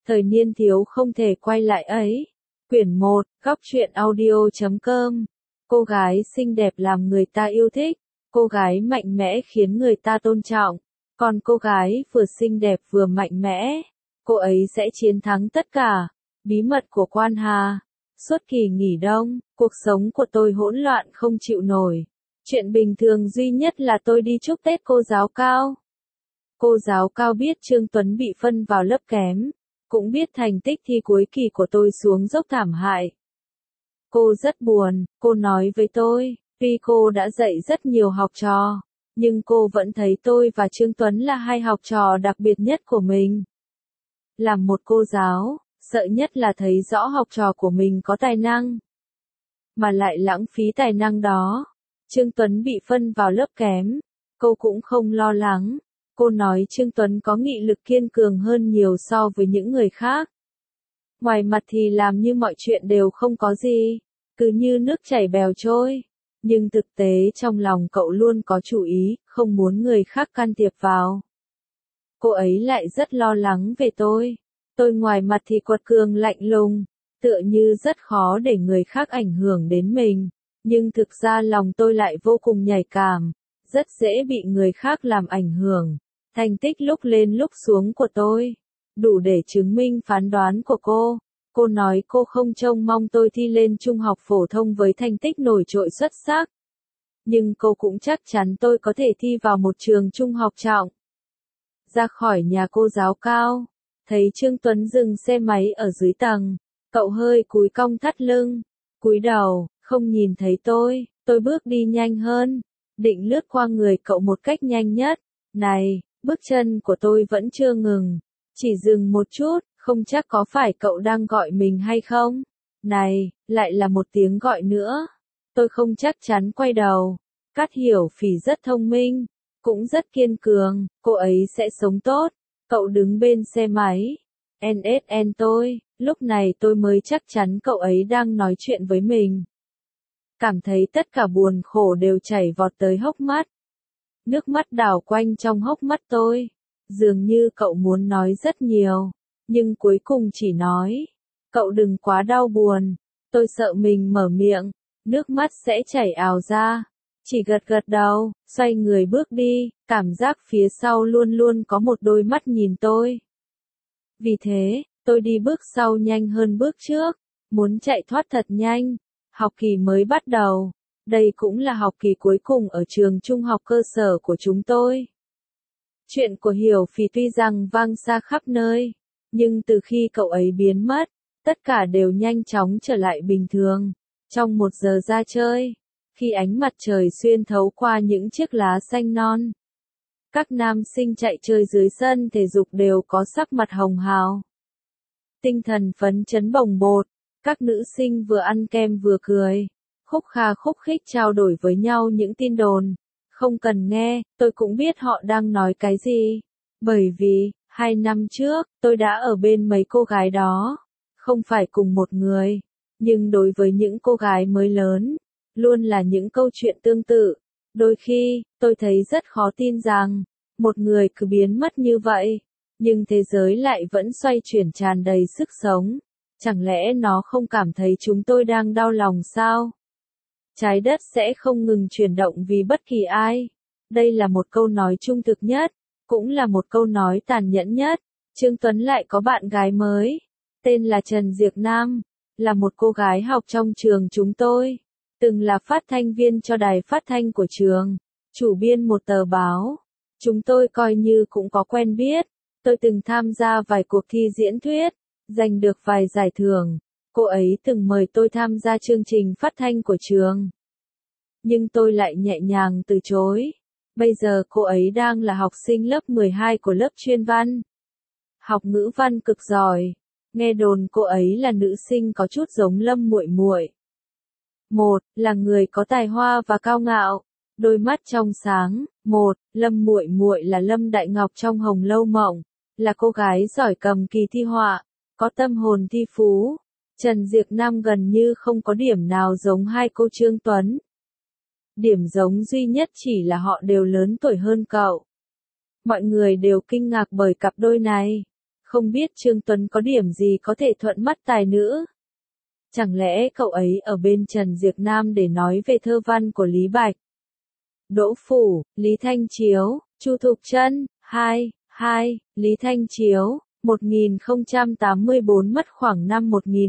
Thời niên thiếu không thể quay lại ấy. Quyển 1, góc truyện audio.com. Cô gái xinh đẹp làm người ta yêu thích, cô gái mạnh mẽ khiến người ta tôn trọng, còn cô gái vừa xinh đẹp vừa mạnh mẽ, cô ấy sẽ chiến thắng tất cả. Bí mật của Quan Hà. Suốt kỳ nghỉ đông, cuộc sống của tôi hỗn loạn không chịu nổi. Chuyện bình thường duy nhất là tôi đi chúc Tết cô giáo Cao. Cô giáo Cao biết Trương Tuấn bị phân vào lớp kém, cũng biết thành tích thi cuối kỳ của tôi xuống dốc thảm hại. Cô rất buồn, cô nói với tôi, tuy cô đã dạy rất nhiều học trò, nhưng cô vẫn thấy tôi và Trương Tuấn là hai học trò đặc biệt nhất của mình. Làm một cô giáo, sợ nhất là thấy rõ học trò của mình có tài năng, mà lại lãng phí tài năng đó. Trương Tuấn bị phân vào lớp kém, cô cũng không lo lắng. Cô nói Trương Tuấn có nghị lực kiên cường hơn nhiều so với những người khác. Ngoài mặt thì làm như mọi chuyện đều không có gì, cứ như nước chảy bèo trôi. Nhưng thực tế trong lòng cậu luôn có chủ ý, không muốn người khác can thiệp vào. Cô ấy lại rất lo lắng về tôi. Tôi ngoài mặt thì quật cường lạnh lùng, tựa như rất khó để người khác ảnh hưởng đến mình. Nhưng thực ra lòng tôi lại vô cùng nhạy cảm, rất dễ bị người khác làm ảnh hưởng. Thành tích lúc lên lúc xuống của tôi, đủ để chứng minh phán đoán của cô. Cô nói cô không trông mong tôi thi lên trung học phổ thông với thành tích nổi trội xuất sắc. Nhưng cô cũng chắc chắn tôi có thể thi vào một trường trung học trọng. Ra khỏi nhà cô giáo Cao, thấy Trương Tuấn dừng xe máy ở dưới tầng, cậu hơi cúi cong thắt lưng, cúi đầu, không nhìn thấy tôi bước đi nhanh hơn, định lướt qua người cậu một cách nhanh nhất. Này, bước chân của tôi vẫn chưa ngừng, chỉ dừng một chút, không chắc có phải cậu đang gọi mình hay không? Này, lại là một tiếng gọi nữa. Tôi không chắc chắn quay đầu. Cát Hiểu Phỉ rất thông minh, cũng rất kiên cường, cô ấy sẽ sống tốt. Cậu đứng bên xe máy. NSN tôi, lúc này tôi mới chắc chắn cậu ấy đang nói chuyện với mình. Cảm thấy tất cả buồn khổ đều chảy vọt tới hốc mắt. Nước mắt đảo quanh trong hốc mắt tôi. Dường như cậu muốn nói rất nhiều, nhưng cuối cùng chỉ nói, cậu đừng quá đau buồn. Tôi sợ mình mở miệng, nước mắt sẽ chảy ào ra. Chỉ gật gật đầu, xoay người bước đi, cảm giác phía sau luôn luôn có một đôi mắt nhìn tôi. Vì thế, tôi đi bước sau nhanh hơn bước trước, muốn chạy thoát thật nhanh. Học kỳ mới bắt đầu. Đây cũng là học kỳ cuối cùng ở trường trung học cơ sở của chúng tôi. Chuyện của Hiểu Phỉ tuy rằng vang xa khắp nơi, nhưng từ khi cậu ấy biến mất, tất cả đều nhanh chóng trở lại bình thường. Trong một giờ ra chơi, khi ánh mặt trời xuyên thấu qua những chiếc lá xanh non, các nam sinh chạy chơi dưới sân thể dục đều có sắc mặt hồng hào. Tinh thần phấn chấn bồng bột, các nữ sinh vừa ăn kem vừa cười, khúc kha khúc khích trao đổi với nhau những tin đồn. Không cần nghe, tôi cũng biết họ đang nói cái gì. Bởi vì, 2 năm trước, tôi đã ở bên mấy cô gái đó. Không phải cùng một người. Nhưng đối với những cô gái mới lớn, luôn là những câu chuyện tương tự. Đôi khi, tôi thấy rất khó tin rằng, một người cứ biến mất như vậy. Nhưng thế giới lại vẫn xoay chuyển tràn đầy sức sống. Chẳng lẽ nó không cảm thấy chúng tôi đang đau lòng sao? Trái đất sẽ không ngừng chuyển động vì bất kỳ ai. Đây là một câu nói trung thực nhất, cũng là một câu nói tàn nhẫn nhất. Trương Tuấn lại có bạn gái mới, tên là Trần Diệc Nam, là một cô gái học trong trường chúng tôi, từng là phát thanh viên cho đài phát thanh của trường, chủ biên một tờ báo. Chúng tôi coi như cũng có quen biết, tôi từng tham gia vài cuộc thi diễn thuyết, giành được vài giải thưởng. Cô ấy từng mời tôi tham gia chương trình phát thanh của trường. Nhưng tôi lại nhẹ nhàng từ chối. Bây giờ cô ấy đang là học sinh lớp 12 của lớp chuyên văn. Học ngữ văn cực giỏi. Nghe đồn cô ấy là nữ sinh có chút giống Lâm Muội Muội. Một, là người có tài hoa và cao ngạo, đôi mắt trong sáng. Một, Lâm Muội Muội là Lâm Đại Ngọc trong Hồng Lâu Mộng, là cô gái giỏi cầm kỳ thi họa, có tâm hồn thi phú. Trần Diệc Nam gần như không có điểm nào giống hai cô Trương Tuấn. Điểm giống duy nhất chỉ là họ đều lớn tuổi hơn cậu. Mọi người đều kinh ngạc bởi cặp đôi này. Không biết Trương Tuấn có điểm gì có thể thuận mắt tài nữ. Chẳng lẽ cậu ấy ở bên Trần Diệc Nam để nói về thơ văn của Lý Bạch, Đỗ Phủ, Lý Thanh Chiếu, Chu Thục Trân, 2, Lý Thanh Chiếu, 1084 mất khoảng năm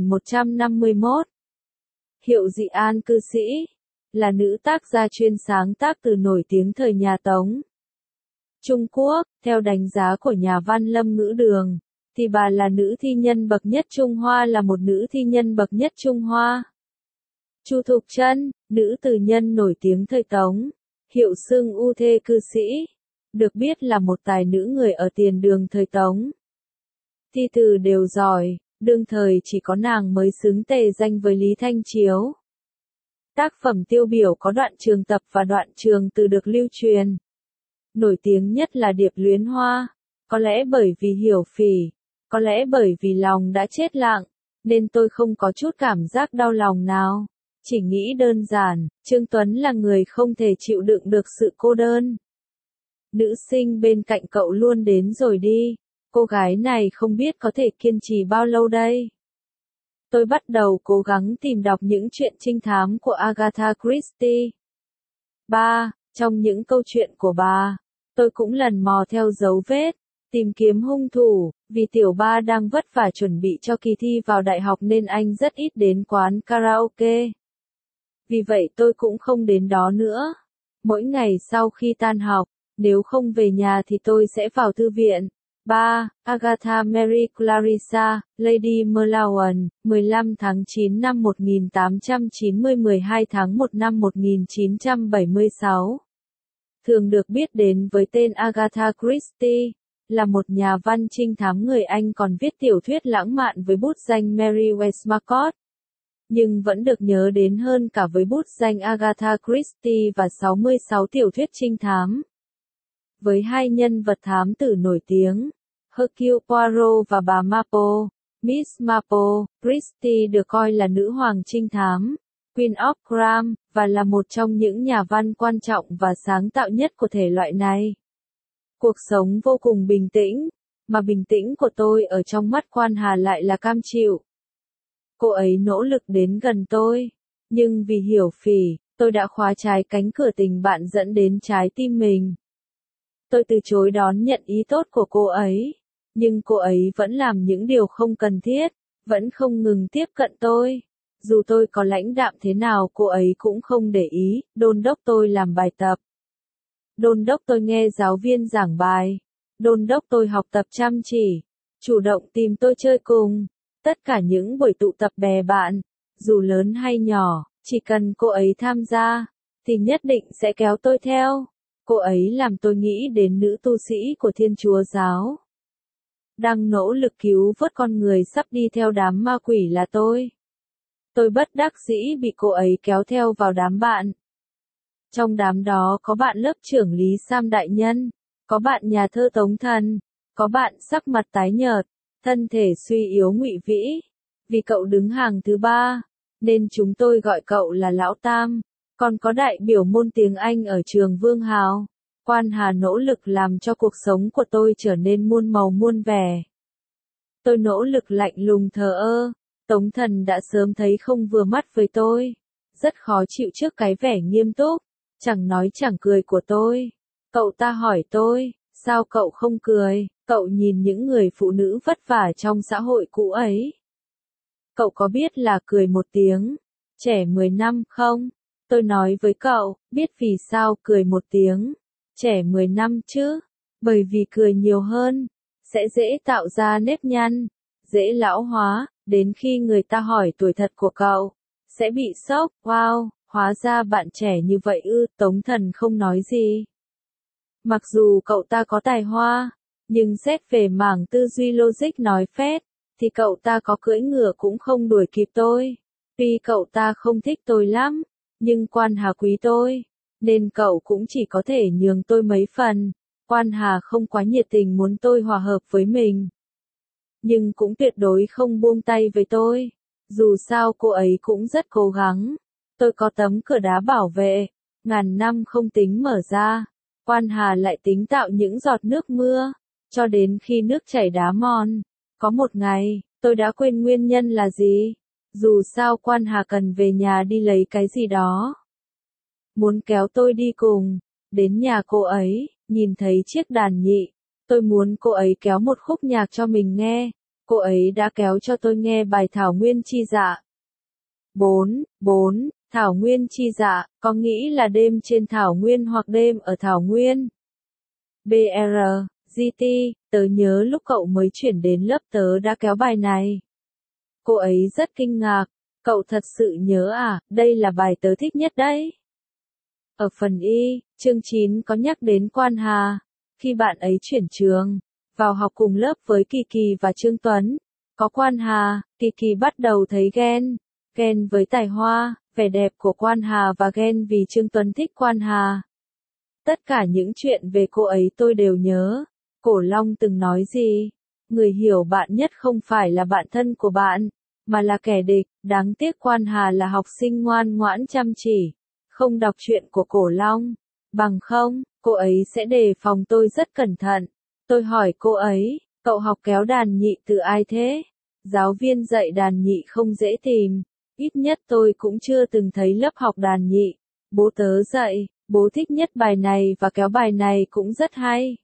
1151. Hiệu Dị An cư sĩ, là nữ tác gia chuyên sáng tác từ nổi tiếng thời nhà Tống. Trung Quốc, theo đánh giá của nhà văn Lâm Ngữ Đường, thì bà là nữ thi nhân bậc nhất Trung Hoa, là một nữ thi nhân bậc nhất Trung Hoa. Chu Thục Trân, nữ từ nhân nổi tiếng thời Tống, hiệu xưng U Thê cư sĩ, được biết là một tài nữ người ở tiền đường thời Tống. Thi từ đều giỏi, đương thời chỉ có nàng mới xứng tề danh với Lý Thanh Chiếu. Tác phẩm tiêu biểu có đoạn trường tập và đoạn trường từ được lưu truyền. Nổi tiếng nhất là Điệp Luyến Hoa, có lẽ bởi vì hiểu phỉ, có lẽ bởi vì lòng đã chết lặng, nên tôi không có chút cảm giác đau lòng nào. Chỉ nghĩ đơn giản, Trương Tuấn là người không thể chịu đựng được sự cô đơn. Nữ sinh bên cạnh cậu luôn đến rồi đi, cô gái này không biết có thể kiên trì bao lâu đây. Tôi bắt đầu cố gắng tìm đọc những chuyện trinh thám của Agatha Christie. Trong những câu chuyện của bà, tôi cũng lần mò theo dấu vết, tìm kiếm hung thủ, vì tiểu ba đang vất vả chuẩn bị cho kỳ thi vào đại học nên anh rất ít đến quán karaoke. Vì vậy tôi cũng không đến đó nữa. Mỗi ngày sau khi tan học, nếu không về nhà thì tôi sẽ vào thư viện. Agatha Mary Clarissa, Lady Merlawan, 15 tháng 9 năm 1890, 12 tháng 1 năm 1976. Thường được biết đến với tên Agatha Christie, là một nhà văn trinh thám người Anh còn viết tiểu thuyết lãng mạn với bút danh Mary Westmacott. Nhưng vẫn được nhớ đến hơn cả với bút danh Agatha Christie và 66 tiểu thuyết trinh thám. Với hai nhân vật thám tử nổi tiếng, Hercule Poirot và bà Marple, Miss Marple, Christie được coi là nữ hoàng trinh thám, Queen of Crime, và là một trong những nhà văn quan trọng và sáng tạo nhất của thể loại này. Cuộc sống vô cùng bình tĩnh, mà bình tĩnh của tôi ở trong mắt Quan Hà lại là cam chịu. Cô ấy nỗ lực đến gần tôi, nhưng vì hiểu phỉ, tôi đã khóa trái cánh cửa tình bạn dẫn đến trái tim mình. Tôi từ chối đón nhận ý tốt của cô ấy, nhưng cô ấy vẫn làm những điều không cần thiết, vẫn không ngừng tiếp cận tôi. Dù tôi có lãnh đạm thế nào cô ấy cũng không để ý, đôn đốc tôi làm bài tập. Đôn đốc tôi nghe giáo viên giảng bài. Đôn đốc tôi học tập chăm chỉ. Chủ động tìm tôi chơi cùng. Tất cả những buổi tụ tập bè bạn, dù lớn hay nhỏ, chỉ cần cô ấy tham gia, thì nhất định sẽ kéo tôi theo. Cô ấy làm tôi nghĩ đến nữ tu sĩ của Thiên Chúa giáo, đang nỗ lực cứu vớt con người sắp đi theo đám ma quỷ là tôi. Tôi bất đắc dĩ bị cô ấy kéo theo vào đám bạn. Trong đám đó có bạn lớp trưởng Lý Sam đại nhân, có bạn nhà thơ Tống Thần, có bạn sắc mặt tái nhợt, thân thể suy yếu Ngụy Vĩ. Vì cậu đứng hàng thứ 3, nên chúng tôi gọi cậu là Lão Tam. Còn có đại biểu môn tiếng Anh ở trường Vương Hào. Quan Hà nỗ lực làm cho cuộc sống của tôi trở nên muôn màu muôn vẻ. Tôi nỗ lực lạnh lùng thờ ơ. Tống Thần đã sớm thấy không vừa mắt với tôi. Rất khó chịu trước cái vẻ nghiêm túc, chẳng nói chẳng cười của tôi. Cậu ta hỏi tôi, sao cậu không cười? Cậu nhìn những người phụ nữ vất vả trong xã hội cũ ấy. Cậu có biết là cười một tiếng, trẻ 10 năm không? Tôi nói với cậu, biết vì sao cười một tiếng, trẻ 10 năm chứ? Bởi vì cười nhiều hơn, sẽ dễ tạo ra nếp nhăn, dễ lão hóa, đến khi người ta hỏi tuổi thật của cậu, sẽ bị sốc. Wow, hóa ra bạn trẻ như vậy ư? Tống Thần không nói gì. Mặc dù cậu ta có tài hoa, nhưng xét về mảng tư duy logic nói phét, thì cậu ta có cưỡi ngựa cũng không đuổi kịp tôi. Tuy cậu ta không thích tôi lắm, nhưng Quan Hà quý tôi, nên cậu cũng chỉ có thể nhường tôi mấy phần. Quan Hà không quá nhiệt tình muốn tôi hòa hợp với mình, nhưng cũng tuyệt đối không buông tay với tôi. Dù sao cô ấy cũng rất cố gắng. Tôi có tấm cửa đá bảo vệ, ngàn năm không tính mở ra. Quan Hà lại tính tạo những giọt nước mưa, cho đến khi nước chảy đá mòn. Có một ngày, tôi đã quên nguyên nhân là gì. Dù sao Quan Hà cần về nhà đi lấy cái gì đó. Muốn kéo tôi đi cùng, đến nhà cô ấy, nhìn thấy chiếc đàn nhị. Tôi muốn cô ấy kéo một khúc nhạc cho mình nghe. Cô ấy đã kéo cho tôi nghe bài Thảo Nguyên Chi Dạ. 4. Thảo Nguyên Chi Dạ, có nghĩ là đêm trên Thảo Nguyên hoặc đêm ở Thảo Nguyên. BR, GT, tớ nhớ lúc cậu mới chuyển đến lớp tớ đã kéo bài này. Cô ấy rất kinh ngạc, cậu thật sự nhớ à, đây là bài tớ thích nhất đấy. Ở phần Y, chương 9 có nhắc đến Quan Hà, khi bạn ấy chuyển trường, vào học cùng lớp với Kỳ Kỳ và Trương Tuấn. Có Quan Hà, Kỳ Kỳ bắt đầu thấy ghen với tài hoa, vẻ đẹp của Quan Hà và ghen vì Trương Tuấn thích Quan Hà. Tất cả những chuyện về cô ấy tôi đều nhớ. Cổ Long từng nói gì? Người hiểu bạn nhất không phải là bạn thân của bạn, mà là kẻ địch. Đáng tiếc Quan Hà là học sinh ngoan ngoãn chăm chỉ, không đọc truyện của Cổ Long. Bằng không, cô ấy sẽ đề phòng tôi rất cẩn thận. Tôi hỏi cô ấy, cậu học kéo đàn nhị từ ai thế? Giáo viên dạy đàn nhị không dễ tìm. Ít nhất tôi cũng chưa từng thấy lớp học đàn nhị. Bố tớ dạy, bố thích nhất bài này và kéo bài này cũng rất hay.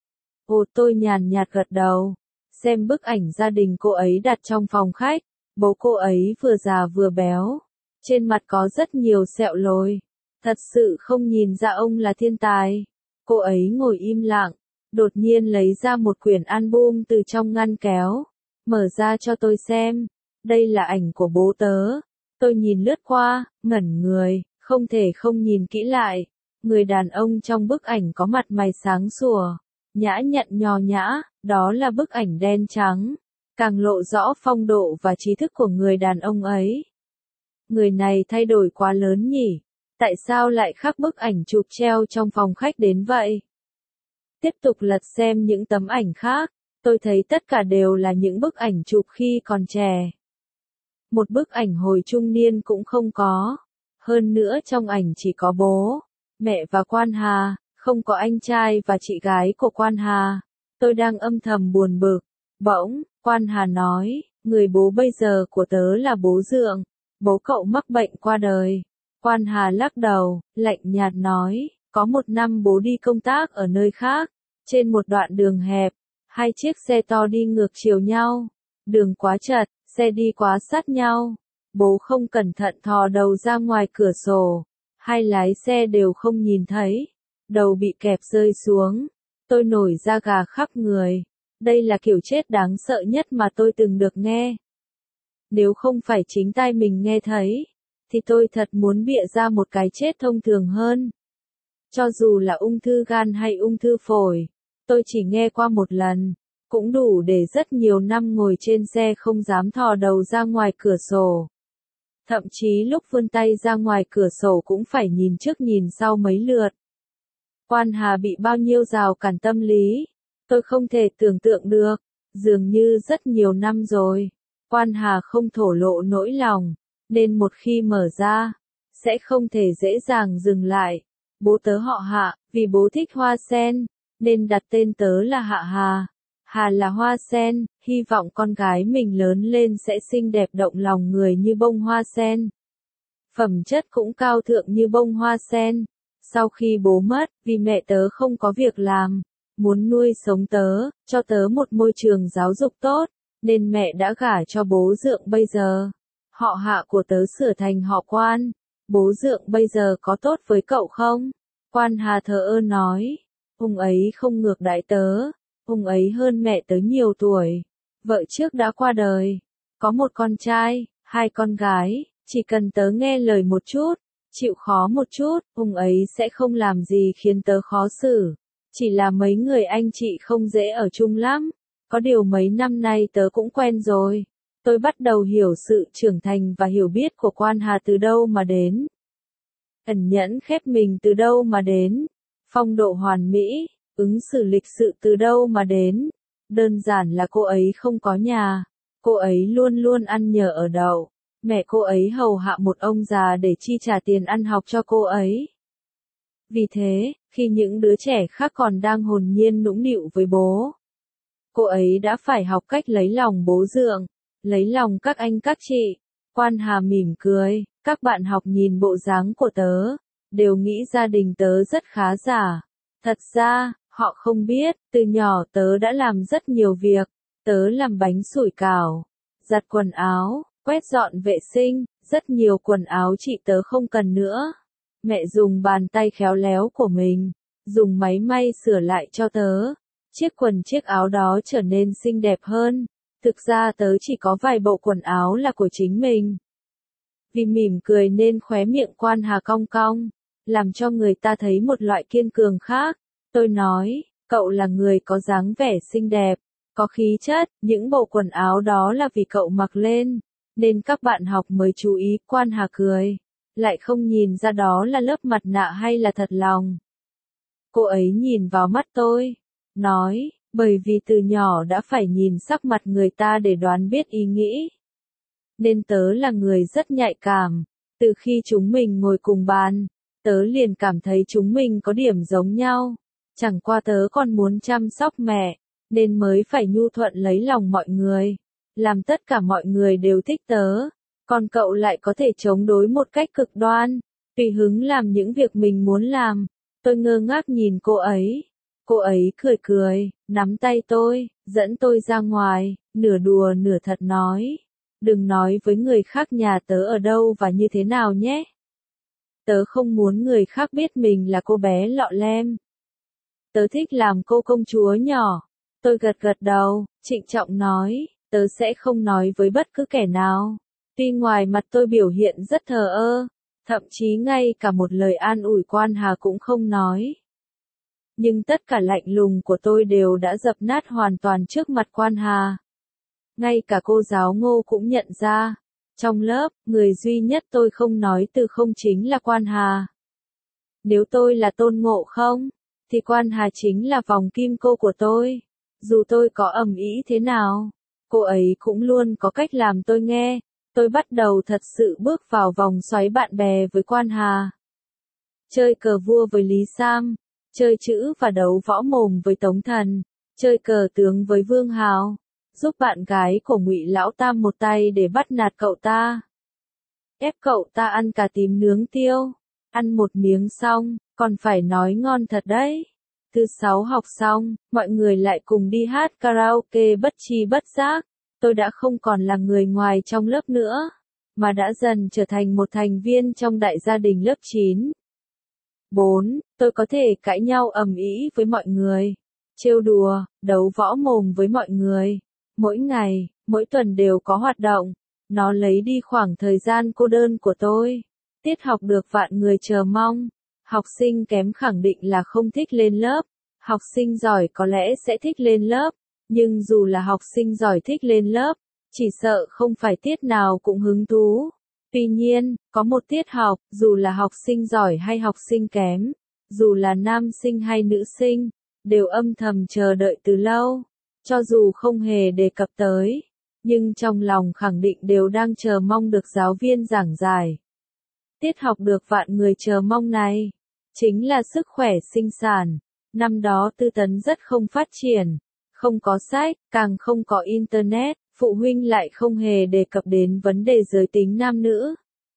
Ồ, tôi nhàn nhạt gật đầu. Xem bức ảnh gia đình cô ấy đặt trong phòng khách. Bố cô ấy vừa già vừa béo. Trên mặt có rất nhiều sẹo lồi. Thật sự không nhìn ra ông là thiên tài. Cô ấy ngồi im lặng. Đột nhiên lấy ra một quyển album từ trong ngăn kéo. Mở ra cho tôi xem. Đây là ảnh của bố tớ. Tôi nhìn lướt qua, ngẩn người, không thể không nhìn kỹ lại. Người đàn ông trong bức ảnh có mặt mày sáng sủa, nhã nhặn nho nhã, đó là bức ảnh đen trắng. Càng lộ rõ phong độ và trí thức của người đàn ông ấy. Người này thay đổi quá lớn nhỉ? Tại sao lại khác bức ảnh chụp treo trong phòng khách đến vậy? Tiếp tục lật xem những tấm ảnh khác, tôi thấy tất cả đều là những bức ảnh chụp khi còn trẻ. Một bức ảnh hồi trung niên cũng không có. Hơn nữa trong ảnh chỉ có bố, mẹ và Quan Hà, không có anh trai và chị gái của Quan Hà. Tôi đang âm thầm buồn bực. Bỗng, Quan Hà nói, người bố bây giờ của tớ là bố Dượng. Bố cậu mắc bệnh qua đời. Quan Hà lắc đầu, lạnh nhạt nói, có một năm bố đi công tác ở nơi khác. Trên một đoạn đường hẹp, hai chiếc xe to đi ngược chiều nhau. Đường quá chật, xe đi quá sát nhau. Bố không cẩn thận thò đầu ra ngoài cửa sổ. Hai lái xe đều không nhìn thấy. Đầu bị kẹp rơi xuống. Tôi nổi da gà khắp người. Đây là kiểu chết đáng sợ nhất mà tôi từng được nghe. Nếu không phải chính tai mình nghe thấy, thì tôi thật muốn bịa ra một cái chết thông thường hơn. Cho dù là ung thư gan hay ung thư phổi, tôi chỉ nghe qua một lần, cũng đủ để rất nhiều năm ngồi trên xe không dám thò đầu ra ngoài cửa sổ. Thậm chí lúc vươn tay ra ngoài cửa sổ cũng phải nhìn trước nhìn sau mấy lượt. Quan Hà bị bao nhiêu rào cản tâm lý, tôi không thể tưởng tượng được, dường như rất nhiều năm rồi. Quan Hà không thổ lộ nỗi lòng, nên một khi mở ra, sẽ không thể dễ dàng dừng lại. Bố tớ họ Hạ, vì bố thích hoa sen, nên đặt tên tớ là Hạ Hà. Hà là hoa sen, hy vọng con gái mình lớn lên sẽ xinh đẹp động lòng người như bông hoa sen. Phẩm chất cũng cao thượng như bông hoa sen. Sau khi bố mất, vì mẹ tớ không có việc làm, muốn nuôi sống tớ, cho tớ một môi trường giáo dục tốt, nên mẹ đã gả cho bố Dượng bây giờ. Họ Hạ của tớ sửa thành họ Quan. Bố Dượng bây giờ có tốt với cậu không? Quan Hà thờ ơ nói. Ông ấy không ngược đãi tớ. Ông ấy hơn mẹ tớ nhiều tuổi. Vợ trước đã qua đời. Có một con trai, hai con gái. Chỉ cần tớ nghe lời một chút, chịu khó một chút, ông ấy sẽ không làm gì khiến tớ khó xử. Chỉ là mấy người anh chị không dễ ở chung lắm. Có điều mấy năm nay tớ cũng quen rồi. Tôi bắt đầu hiểu sự trưởng thành và hiểu biết của Quan Hà từ đâu mà đến. Ẩn nhẫn khép mình từ đâu mà đến. Phong độ hoàn mỹ, ứng xử lịch sự từ đâu mà đến. Đơn giản là cô ấy không có nhà. Cô ấy luôn luôn ăn nhờ ở đậu. Mẹ cô ấy hầu hạ một ông già để chi trả tiền ăn học cho cô ấy. Vì thế, khi những đứa trẻ khác còn đang hồn nhiên nũng nịu với bố, Cô ấy đã phải học cách lấy lòng bố dượng, lấy lòng các anh các chị. Quan Hà mỉm cười, các bạn học nhìn bộ dáng của tớ, đều nghĩ gia đình tớ rất khá giả. Thật ra, họ không biết, từ nhỏ tớ đã làm rất nhiều việc. Tớ làm bánh sủi cảo, giặt quần áo, quét dọn vệ sinh, rất nhiều quần áo chị tớ không cần nữa. Mẹ dùng bàn tay khéo léo của mình, dùng máy may sửa lại cho tớ. Chiếc quần chiếc áo đó trở nên xinh đẹp hơn. Thực ra tớ chỉ có vài bộ quần áo là của chính mình. Vì mỉm cười nên khóe miệng Quan Hà cong cong, làm cho người ta thấy một loại kiên cường khác. Tôi nói, cậu là người có dáng vẻ xinh đẹp, có khí chất, những bộ quần áo đó là vì cậu mặc lên, nên các bạn học mới chú ý. Quan Hà cười, lại không nhìn ra đó là lớp mặt nạ hay là thật lòng. Cô ấy nhìn vào mắt tôi, nói, bởi vì từ nhỏ đã phải nhìn sắc mặt người ta để đoán biết ý nghĩ. Nên tớ là người rất nhạy cảm, từ khi chúng mình ngồi cùng bàn, tớ liền cảm thấy chúng mình có điểm giống nhau. Chẳng qua tớ còn muốn chăm sóc mẹ, nên mới phải nhu thuận lấy lòng mọi người, làm tất cả mọi người đều thích tớ. Còn cậu lại có thể chống đối một cách cực đoan, tùy hứng làm những việc mình muốn làm. Tôi ngơ ngác nhìn cô ấy. Cô ấy cười cười, nắm tay tôi, dẫn tôi ra ngoài, nửa đùa nửa thật nói. Đừng nói với người khác nhà tớ ở đâu và như thế nào nhé. Tớ không muốn người khác biết mình là cô bé lọ lem. Tớ thích làm cô công chúa nhỏ. Tôi gật gật đầu, trịnh trọng nói, tớ sẽ không nói với bất cứ kẻ nào. Tuy ngoài mặt tôi biểu hiện rất thờ ơ, thậm chí ngay cả một lời an ủi Quan Hà cũng không nói. Nhưng tất cả lạnh lùng của tôi đều đã dập nát hoàn toàn trước mặt Quan Hà. Ngay cả cô giáo Ngô cũng nhận ra, trong lớp, người duy nhất tôi không nói từ không chính là Quan Hà. Nếu tôi là Tôn Ngộ Không, thì Quan Hà chính là vòng kim cô của tôi. Dù tôi có ầm ĩ thế nào, cô ấy cũng luôn có cách làm tôi nghe. Tôi bắt đầu thật sự bước vào vòng xoáy bạn bè với Quan Hà. Chơi cờ vua với Lý Sam, chơi chữ và đấu võ mồm với Tống Thần, chơi cờ tướng với Vương Hào, giúp bạn gái của Ngụy Lão Tam một tay để bắt nạt cậu ta. Ép cậu ta ăn cà tím nướng tiêu, ăn một miếng xong, còn phải nói ngon thật đấy. Thứ 6 học xong, mọi người lại cùng đi hát karaoke bất tri bất giác. Tôi đã không còn là người ngoài trong lớp nữa, mà đã dần trở thành một thành viên trong đại gia đình lớp 9. 4. Tôi có thể cãi nhau ầm ĩ với mọi người, trêu đùa, đấu võ mồm với mọi người. Mỗi ngày, mỗi tuần đều có hoạt động. Nó lấy đi khoảng thời gian cô đơn của tôi. Tiết học được vạn người chờ mong. Học sinh kém khẳng định là không thích lên lớp. Học sinh giỏi có lẽ sẽ thích lên lớp. Nhưng dù là học sinh giỏi thích lên lớp, chỉ sợ không phải tiết nào cũng hứng thú. Tuy nhiên, có một tiết học, dù là học sinh giỏi hay học sinh kém, dù là nam sinh hay nữ sinh, đều âm thầm chờ đợi từ lâu. Cho dù không hề đề cập tới, nhưng trong lòng khẳng định đều đang chờ mong được giáo viên giảng giải. Tiết học được vạn người chờ mong này, chính là sức khỏe sinh sản. Năm đó Tư Tấn rất không phát triển, không có sách, càng không có internet, phụ huynh lại không hề đề cập đến vấn đề giới tính nam nữ.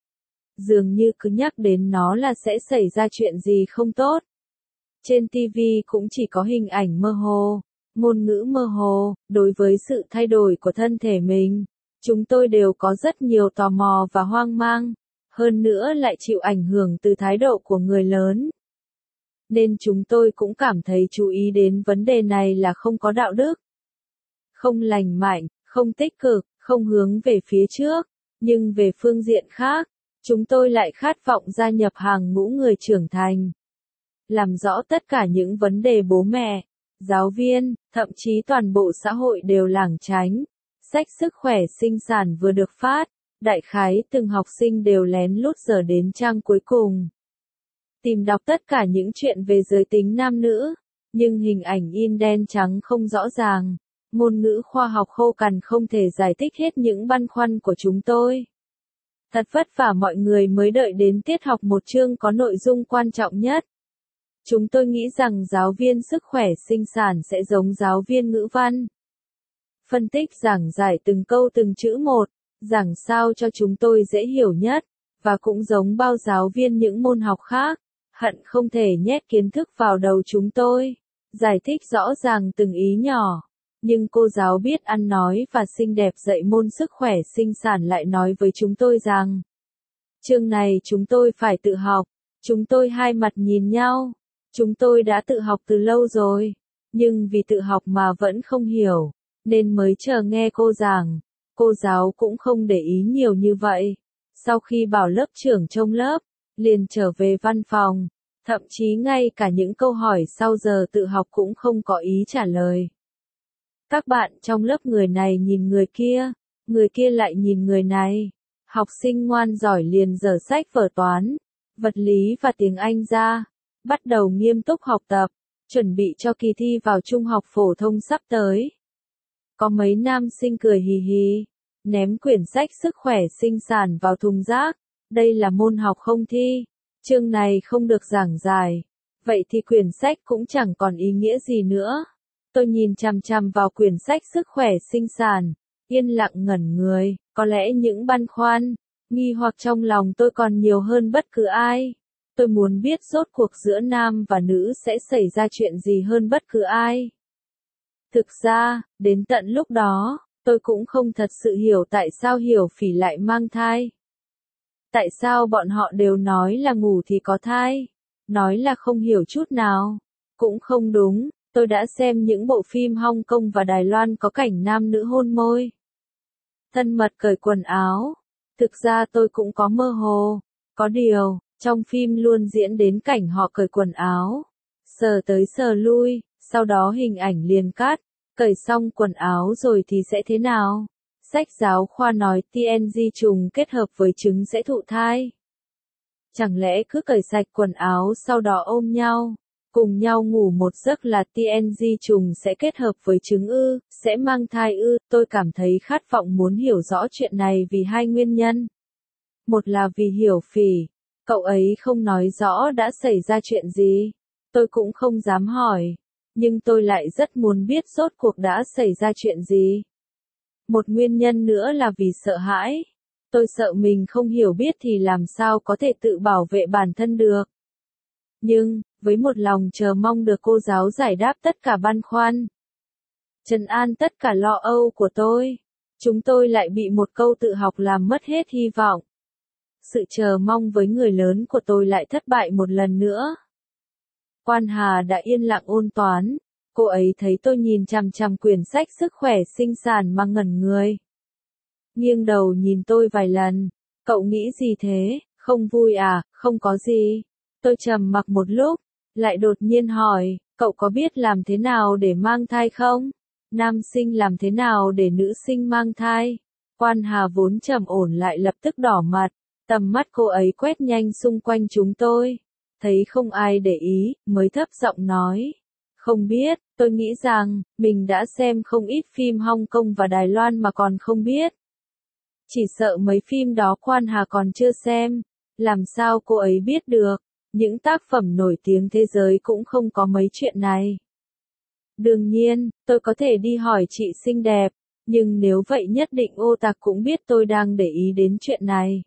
Dường như cứ nhắc đến nó là sẽ xảy ra chuyện gì không tốt. Trên TV cũng chỉ có hình ảnh mơ hồ, ngôn ngữ mơ hồ. Đối với sự thay đổi của thân thể mình, chúng tôi đều có rất nhiều tò mò và hoang mang, hơn nữa lại chịu ảnh hưởng từ thái độ của người lớn. Nên chúng tôi cũng cảm thấy chú ý đến vấn đề này là không có đạo đức, không lành mạnh, không tích cực, không hướng về phía trước. Nhưng về phương diện khác, chúng tôi lại khát vọng gia nhập hàng ngũ người trưởng thành. Làm rõ tất cả những vấn đề bố mẹ, giáo viên, thậm chí toàn bộ xã hội đều lảng tránh. Sách sức khỏe sinh sản vừa được phát, đại khái từng học sinh đều lén lút dở đến trang cuối cùng. Tìm đọc tất cả những chuyện về giới tính nam nữ, nhưng hình ảnh in đen trắng không rõ ràng. Ngôn ngữ khoa học khô cằn không thể giải thích hết những băn khoăn của chúng tôi. Thật vất vả mọi người mới đợi đến tiết học một chương có nội dung quan trọng nhất. Chúng tôi nghĩ rằng giáo viên sức khỏe sinh sản sẽ giống giáo viên ngữ văn, phân tích giảng giải từng câu từng chữ một, giảng sao cho chúng tôi dễ hiểu nhất, và cũng giống bao giáo viên những môn học khác, hận không thể nhét kiến thức vào đầu chúng tôi, giải thích rõ ràng từng ý nhỏ. Nhưng cô giáo biết ăn nói và xinh đẹp dạy môn sức khỏe sinh sản lại nói với chúng tôi rằng, chương này chúng tôi phải tự học. Chúng tôi hai mặt nhìn nhau. Chúng tôi đã tự học từ lâu rồi, nhưng vì tự học mà vẫn không hiểu, nên mới chờ nghe cô giảng. Cô giáo cũng không để ý nhiều như vậy. Sau khi bảo lớp trưởng trông lớp, liền trở về văn phòng, thậm chí ngay cả những câu hỏi sau giờ tự học cũng không có ý trả lời. Các bạn trong lớp người này nhìn người kia lại nhìn người này. Học sinh ngoan giỏi liền dở sách vở toán, vật lý và tiếng Anh ra, bắt đầu nghiêm túc học tập, chuẩn bị cho kỳ thi vào trung học phổ thông sắp tới. Có mấy nam sinh cười hì hì, ném quyển sách sức khỏe sinh sản vào thùng rác. Đây là môn học không thi, chương này không được giảng giải, vậy thì quyển sách cũng chẳng còn ý nghĩa gì nữa. Tôi nhìn chằm chằm vào quyển sách sức khỏe sinh sản, yên lặng ngẩn người, có lẽ những băn khoăn, nghi hoặc trong lòng tôi còn nhiều hơn bất cứ ai. Tôi muốn biết rốt cuộc giữa nam và nữ sẽ xảy ra chuyện gì hơn bất cứ ai. Thực ra, đến tận lúc đó, tôi cũng không thật sự hiểu tại sao Hiểu Phỉ lại mang thai. Tại sao bọn họ đều nói là ngủ thì có thai, nói là không hiểu chút nào. Cũng không đúng, tôi đã xem những bộ phim Hong Kong và Đài Loan có cảnh nam nữ hôn môi, thân mật cởi quần áo. Thực ra tôi cũng có mơ hồ, có điều, trong phim luôn diễn đến cảnh họ cởi quần áo, sờ tới sờ lui, sau đó hình ảnh liền cắt, cởi xong quần áo rồi thì sẽ thế nào? Sách giáo khoa nói TNG trùng kết hợp với trứng sẽ thụ thai. Chẳng lẽ cứ cởi sạch quần áo sau đó ôm nhau, cùng nhau ngủ một giấc là TNG trùng sẽ kết hợp với trứng ư, sẽ mang thai ư? Tôi cảm thấy khát vọng muốn hiểu rõ chuyện này vì hai nguyên nhân. Một là vì Hiểu Phỉ, cậu ấy không nói rõ đã xảy ra chuyện gì. Tôi cũng không dám hỏi, nhưng tôi lại rất muốn biết rốt cuộc đã xảy ra chuyện gì. Một nguyên nhân nữa là vì sợ hãi. Tôi sợ mình không hiểu biết thì làm sao có thể tự bảo vệ bản thân được. Nhưng, với một lòng chờ mong được cô giáo giải đáp tất cả băn khoăn, trấn an tất cả lo âu của tôi, chúng tôi lại bị một câu tự học làm mất hết hy vọng. Sự chờ mong với người lớn của tôi lại thất bại một lần nữa. Quan Hà đã yên lặng ôn toán, cô ấy thấy tôi nhìn chằm chằm quyển sách sức khỏe sinh sản mà ngẩn người. Nghiêng đầu nhìn tôi vài lần, cậu nghĩ gì thế, không vui à? Không có gì. Tôi trầm mặc một lúc, lại đột nhiên hỏi, cậu có biết làm thế nào để mang thai không? Nam sinh làm thế nào để nữ sinh mang thai? Quan Hà vốn trầm ổn lại lập tức đỏ mặt, tầm mắt cô ấy quét nhanh xung quanh chúng tôi. Thấy không ai để ý, mới thấp giọng nói. Không biết, tôi nghĩ rằng, mình đã xem không ít phim Hong Kong và Đài Loan mà còn không biết. Chỉ sợ mấy phim đó Quan Hà còn chưa xem, làm sao cô ấy biết được, những tác phẩm nổi tiếng thế giới cũng không có mấy chuyện này. Đương nhiên, tôi có thể đi hỏi chị xinh đẹp, nhưng nếu vậy nhất định ô tạc cũng biết tôi đang để ý đến chuyện này.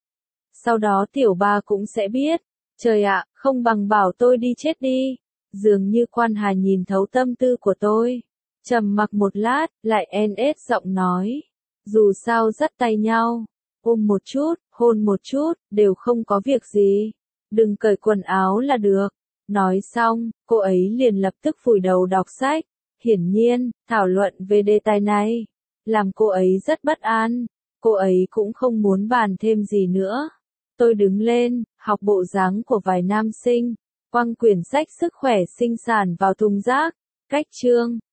Sau đó tiểu ba cũng sẽ biết. Trời ạ, không bằng bảo tôi đi chết đi. Dường như Quan Hà nhìn thấu tâm tư của tôi. Trầm mặc một lát, lại giọng nói. Dù sao dắt tay nhau, ôm một chút, hôn một chút, đều không có việc gì. Đừng cởi quần áo là được. Nói xong, cô ấy liền lập tức vùi đầu đọc sách. Hiển nhiên, thảo luận về đề tài này, làm cô ấy rất bất an. Cô ấy cũng không muốn bàn thêm gì nữa. Tôi đứng lên, học bộ dáng của vài nam sinh, quăng quyển sách sức khỏe sinh sản vào thùng rác, cách chương.